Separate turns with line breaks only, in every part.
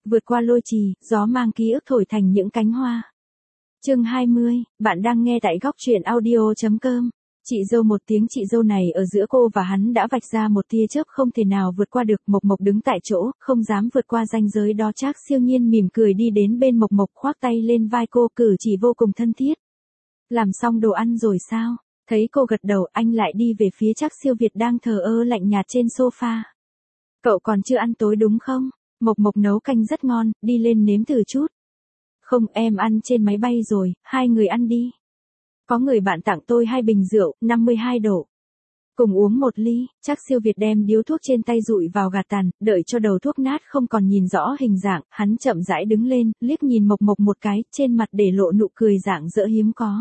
Vượt qua lôi trì, gió mang ký ức thổi thành những cánh hoa. Chương 20, bạn đang nghe tại góc truyện audio.com. Chị dâu, một tiếng chị dâu này ở giữa cô và hắn đã vạch ra một tia chớp không thể nào vượt qua được. Mộc Mộc đứng tại chỗ, không dám vượt qua ranh giới đó. Trác Siêu Nhiên mỉm cười đi đến bên Mộc Mộc, khoác tay lên vai cô, cử chỉ vô cùng thân thiết. Làm xong đồ ăn rồi sao? Thấy cô gật đầu, anh lại đi về phía Trác Siêu Việt đang thờ ơ lạnh nhạt trên sofa. Cậu còn chưa ăn tối đúng không? Mộc Mộc nấu canh rất ngon, đi lên nếm thử chút. Không, em ăn trên máy bay rồi, hai người ăn đi. Có người bạn tặng tôi 2 bình rượu, 52 độ. Cùng uống một ly. Trác Siêu Việt đem điếu thuốc trên tay dụi vào gạt tàn, đợi cho đầu thuốc nát không còn nhìn rõ hình dạng, hắn chậm rãi đứng lên, liếc nhìn Mộc Mộc một cái, trên mặt để lộ nụ cười rạng rỡ hiếm có.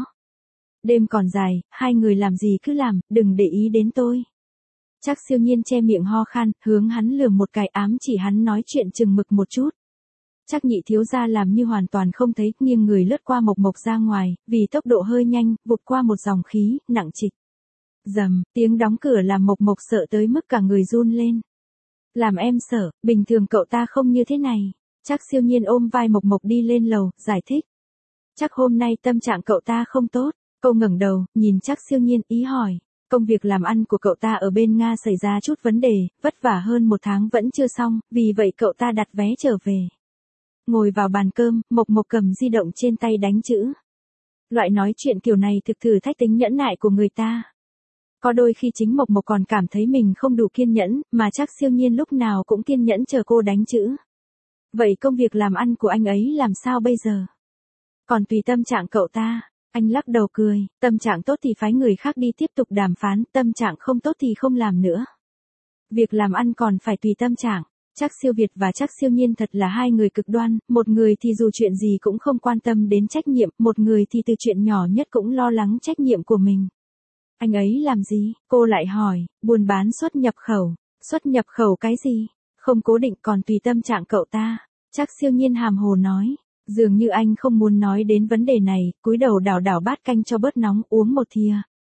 Đêm còn dài, hai người làm gì cứ làm, đừng để ý đến tôi. Trác Siêu Nhiên che miệng ho khan, hướng hắn lườm một cái, ám chỉ hắn nói chuyện chừng mực một chút. Trác nhị thiếu gia làm như hoàn toàn không thấy, nghiêng người lướt qua Mộc Mộc ra ngoài, vì tốc độ hơi nhanh, vụt qua một dòng khí, nặng trịch. Rầm, tiếng đóng cửa làm Mộc Mộc sợ tới mức cả người run lên. Làm em sợ, bình thường cậu ta không như thế này. Trác Siêu Nhiên ôm vai Mộc Mộc đi lên lầu, giải thích. Chắc hôm nay tâm trạng cậu ta không tốt. Cô ngẩng đầu, nhìn Trác Siêu Nhiên, ý hỏi. Công việc làm ăn của cậu ta ở bên Nga xảy ra chút vấn đề, vất vả hơn 1 tháng vẫn chưa xong, vì vậy cậu ta đặt vé trở về. Ngồi vào bàn cơm, Mộc Mộc cầm di động trên tay đánh chữ. Loại nói chuyện kiểu này thực thử thách tính nhẫn nại của người ta. Có đôi khi chính Mộc Mộc còn cảm thấy mình không đủ kiên nhẫn, mà Trác Siêu Nhiên lúc nào cũng kiên nhẫn chờ cô đánh chữ. Vậy công việc làm ăn của anh ấy làm sao bây giờ? Còn tùy tâm trạng cậu ta. Anh lắc đầu cười, tâm trạng tốt thì phái người khác đi tiếp tục đàm phán, tâm trạng không tốt thì không làm nữa. Việc làm ăn còn phải tùy tâm trạng. Trác Siêu Việt và Trác Siêu Nhiên thật là hai người cực đoan, một người thì dù chuyện gì cũng không quan tâm đến trách nhiệm, một người thì từ chuyện nhỏ nhất cũng lo lắng trách nhiệm của mình. Anh ấy làm gì? Cô lại hỏi, buôn bán xuất nhập khẩu. Xuất nhập khẩu cái gì? Không cố định, còn tùy tâm trạng cậu ta. Trác Siêu Nhiên hàm hồ nói. Dường như anh không muốn nói đến vấn đề này, cúi đầu đảo đảo bát canh cho bớt nóng, uống một thìa.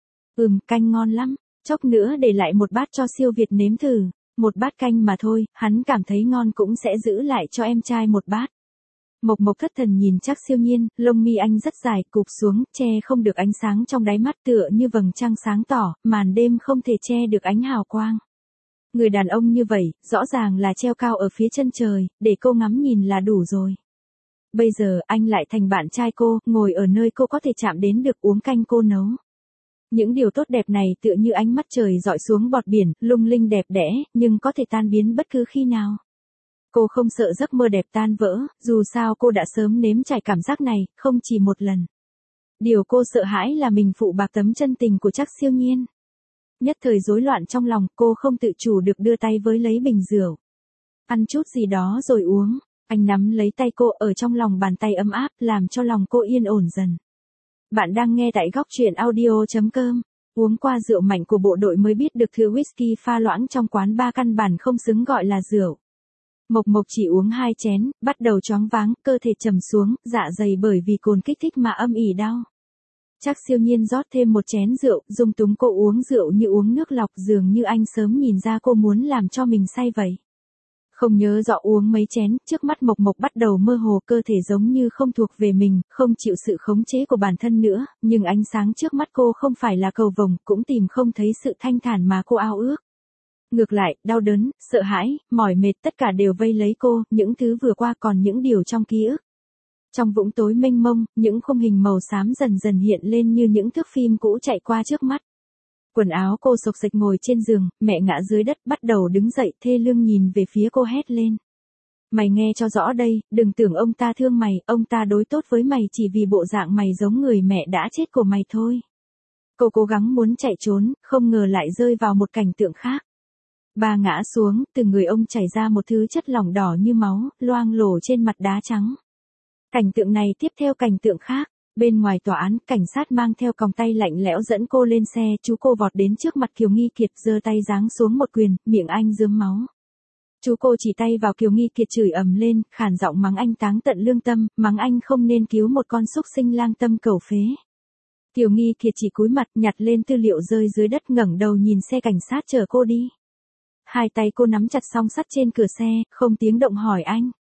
Canh ngon lắm, chốc nữa để lại một bát cho Siêu Việt nếm thử. Một bát canh mà thôi, hắn cảm thấy ngon cũng sẽ giữ lại cho em trai một bát. Mộc Mộc thất thần nhìn Trác Siêu Nhiên, lông mi anh rất dài, cụp xuống, che không được ánh sáng trong đáy mắt, tựa như vầng trăng sáng tỏ, màn đêm không thể che được ánh hào quang. Người đàn ông như vậy, rõ ràng là treo cao ở phía chân trời, để cô ngắm nhìn là đủ rồi. Bây giờ anh lại thành bạn trai cô, ngồi ở nơi cô có thể chạm đến được, uống canh cô nấu. Những điều tốt đẹp này tựa như ánh mắt trời dọi xuống bọt biển, lung linh đẹp đẽ, nhưng có thể tan biến bất cứ khi nào. Cô không sợ giấc mơ đẹp tan vỡ, dù sao cô đã sớm nếm trải cảm giác này, không chỉ một lần. Điều cô sợ hãi là mình phụ bạc tấm chân tình của Trác Siêu Nhiên. Nhất thời rối loạn trong lòng, cô không tự chủ được đưa tay với lấy bình rượu. Ăn chút gì đó rồi uống. Anh nắm lấy tay cô, ở trong lòng bàn tay ấm áp, làm cho lòng cô yên ổn dần. Bạn đang nghe tại góc truyện audio.com. Uống qua rượu mạnh của bộ đội mới biết được thứ whisky pha loãng trong quán bar căn bản không xứng gọi là rượu. Mộc Mộc chỉ uống 2 chén, bắt đầu choáng váng, cơ thể trầm xuống, dạ dày bởi vì cồn kích thích mà âm ỉ đau. Trác Siêu Nhiên rót thêm 1 chén rượu, dung túng cô uống rượu như uống nước lọc, dường như anh sớm nhìn ra cô muốn làm cho mình say vậy. Không nhớ rõ uống mấy chén, trước mắt Mộc Mộc bắt đầu mơ hồ, cơ thể giống như không thuộc về mình, không chịu sự khống chế của bản thân nữa, nhưng ánh sáng trước mắt cô không phải là cầu vồng, cũng tìm không thấy sự thanh thản mà cô ao ước. Ngược lại, đau đớn, sợ hãi, mỏi mệt tất cả đều vây lấy cô, những thứ vừa qua còn những điều trong ký ức. Trong vũng tối mênh mông, những khung hình màu xám dần dần hiện lên như những thước phim cũ chạy qua trước mắt. Quần áo cô xộc xệch ngồi trên giường, mẹ ngã dưới đất, bắt đầu đứng dậy, thê lương nhìn về phía cô hét lên. Mày nghe cho rõ đây, đừng tưởng ông ta thương mày, ông ta đối tốt với mày chỉ vì bộ dạng mày giống người mẹ đã chết của mày thôi. Cô cố gắng muốn chạy trốn, không ngờ lại rơi vào một cảnh tượng khác. Bà ngã xuống, từ người ông chảy ra một thứ chất lỏng đỏ như máu, loang lổ trên mặt đá trắng. Cảnh tượng này tiếp theo cảnh tượng khác. Bên ngoài tòa án, cảnh sát mang theo còng tay lạnh lẽo dẫn cô lên xe, chú cô vọt đến trước mặt Kiều Nghi Kiệt, giơ tay giáng xuống một quyền, miệng anh rớm máu. Chú cô chỉ tay vào Kiều Nghi Kiệt chửi ầm lên, khàn giọng mắng anh táng tận lương tâm, mắng anh không nên cứu một con súc sinh lang tâm cầu phế. Kiều Nghi Kiệt chỉ cúi mặt, nhặt lên tư liệu rơi dưới đất, ngẩng đầu nhìn xe cảnh sát chở cô đi. Hai tay cô nắm chặt song sắt trên cửa xe, không tiếng động hỏi anh.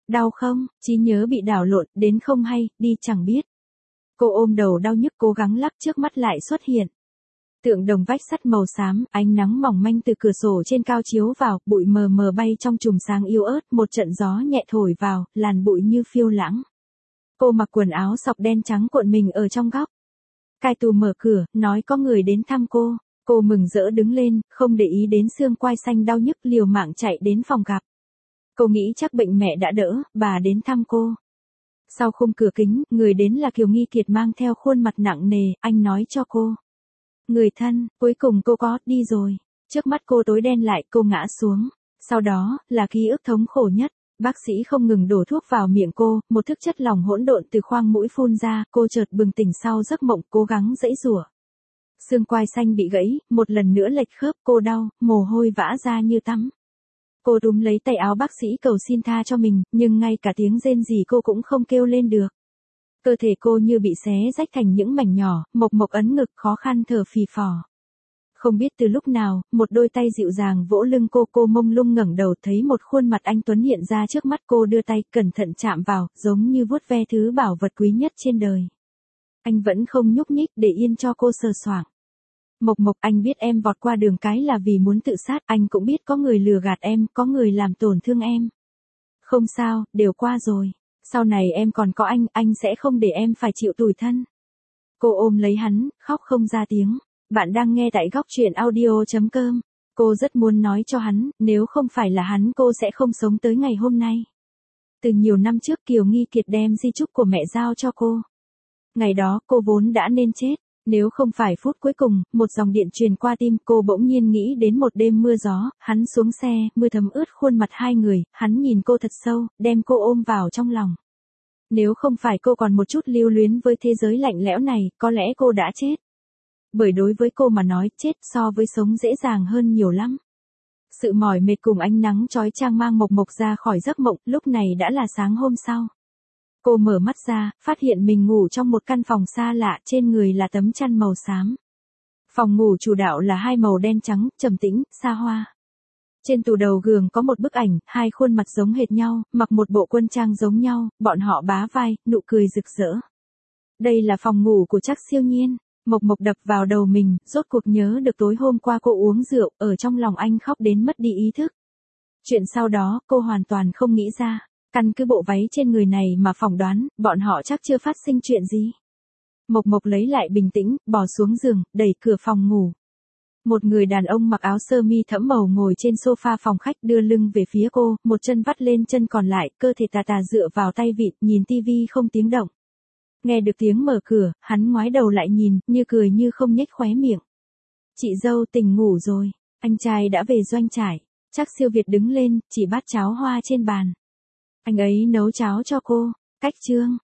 Đau không? Trí nhớ bị đảo lộn, đến không hay, đi chẳng biết. Cô ôm đầu đau nhức cố gắng lắc, trước mắt lại xuất hiện tượng đồng vách sắt màu xám, ánh nắng mỏng manh từ cửa sổ trên cao chiếu vào, bụi mờ mờ bay trong chùm sáng yếu ớt, một trận gió nhẹ thổi vào, làn bụi như phiêu lãng. Cô mặc quần áo sọc đen trắng cuộn mình ở trong góc. Cai tù mở cửa, nói có người đến thăm cô. Cô mừng rỡ đứng lên, không để ý đến xương quai xanh đau nhức, liều mạng chạy đến phòng gặp. Cô nghĩ chắc bệnh mẹ đã đỡ, bà đến thăm cô. Sau khung cửa kính, người đến là Kiều Nghi Kiệt mang theo khuôn mặt nặng nề, anh nói cho cô. Người thân, cuối cùng cô có đi rồi. Trước mắt cô tối đen lại, cô ngã xuống. Sau đó, là ký ức thống khổ nhất. Bác sĩ không ngừng đổ thuốc vào miệng cô, một thức chất lỏng hỗn độn từ khoang mũi phun ra, cô chợt bừng tỉnh sau giấc mộng, cố gắng giãy giụa. Xương quai xanh bị gãy, một lần nữa lệch khớp, cô đau, mồ hôi vã ra như tắm. Cô túm lấy tay áo bác sĩ cầu xin tha cho mình, nhưng ngay cả tiếng rên rỉ cô cũng không kêu lên được. Cơ thể cô như bị xé rách thành những mảnh nhỏ, Mộc Mộc ấn ngực khó khăn thở phì phò. Không biết từ lúc nào, một đôi tay dịu dàng vỗ lưng cô mông lung ngẩng đầu thấy một khuôn mặt anh tuấn hiện ra trước mắt cô, đưa tay cẩn thận chạm vào, giống như vuốt ve thứ bảo vật quý nhất trên đời. Anh vẫn không nhúc nhích để yên cho cô sờ soạng. Mộc Mộc, anh biết em vọt qua đường cái là vì muốn tự sát, anh cũng biết có người lừa gạt em, có người làm tổn thương em. Không sao, đều qua rồi. Sau này em còn có anh sẽ không để em phải chịu tủi thân. Cô ôm lấy hắn, khóc không ra tiếng. Bạn đang nghe tại góc truyện audio.com. Cô rất muốn nói cho hắn, nếu không phải là hắn cô sẽ không sống tới ngày hôm nay. Từ nhiều năm trước Kiều Nghi Kiệt đem di chúc của mẹ giao cho cô. Ngày đó cô vốn đã nên chết. Nếu không phải phút cuối cùng, một dòng điện truyền qua tim, cô bỗng nhiên nghĩ đến một đêm mưa gió, hắn xuống xe, mưa thấm ướt khuôn mặt hai người, hắn nhìn cô thật sâu, đem cô ôm vào trong lòng. Nếu không phải cô còn một chút lưu luyến với thế giới lạnh lẽo này, có lẽ cô đã chết. Bởi đối với cô mà nói, chết so với sống dễ dàng hơn nhiều lắm. Sự mỏi mệt cùng ánh nắng chói chang mang Mộc Mộc ra khỏi giấc mộng, lúc này đã là sáng hôm sau. Cô mở mắt ra, phát hiện mình ngủ trong một căn phòng xa lạ, trên người là tấm chăn màu xám. Phòng ngủ chủ đạo là hai màu đen trắng, trầm tĩnh, xa hoa. Trên tủ đầu giường có một bức ảnh, hai khuôn mặt giống hệt nhau, mặc một bộ quân trang giống nhau, bọn họ bá vai, nụ cười rực rỡ. Đây là phòng ngủ của Trác Siêu Nhiên. Mộc Mộc đập vào đầu mình, rốt cuộc nhớ được tối hôm qua cô uống rượu, ở trong lòng anh khóc đến mất đi ý thức. Chuyện sau đó, cô hoàn toàn không nghĩ ra. Căn cứ bộ váy trên người này mà phỏng đoán, bọn họ chắc chưa phát sinh chuyện gì. Mộc Mộc lấy lại bình tĩnh, bò xuống giường, đẩy cửa phòng ngủ. Một người đàn ông mặc áo sơ mi thẫm màu ngồi trên sofa phòng khách, đưa lưng về phía cô, một chân vắt lên chân còn lại, cơ thể tà tà dựa vào tay vịn, nhìn tivi không tiếng động. Nghe được tiếng mở cửa, hắn ngoái đầu lại nhìn, như cười như không nhếch khóe miệng. Chị dâu tỉnh ngủ rồi, anh trai đã về doanh trại. Trác Siêu Việt đứng lên, chỉ bát cháo hoa trên bàn. Anh ấy nấu cháo cho cô. Cách chương.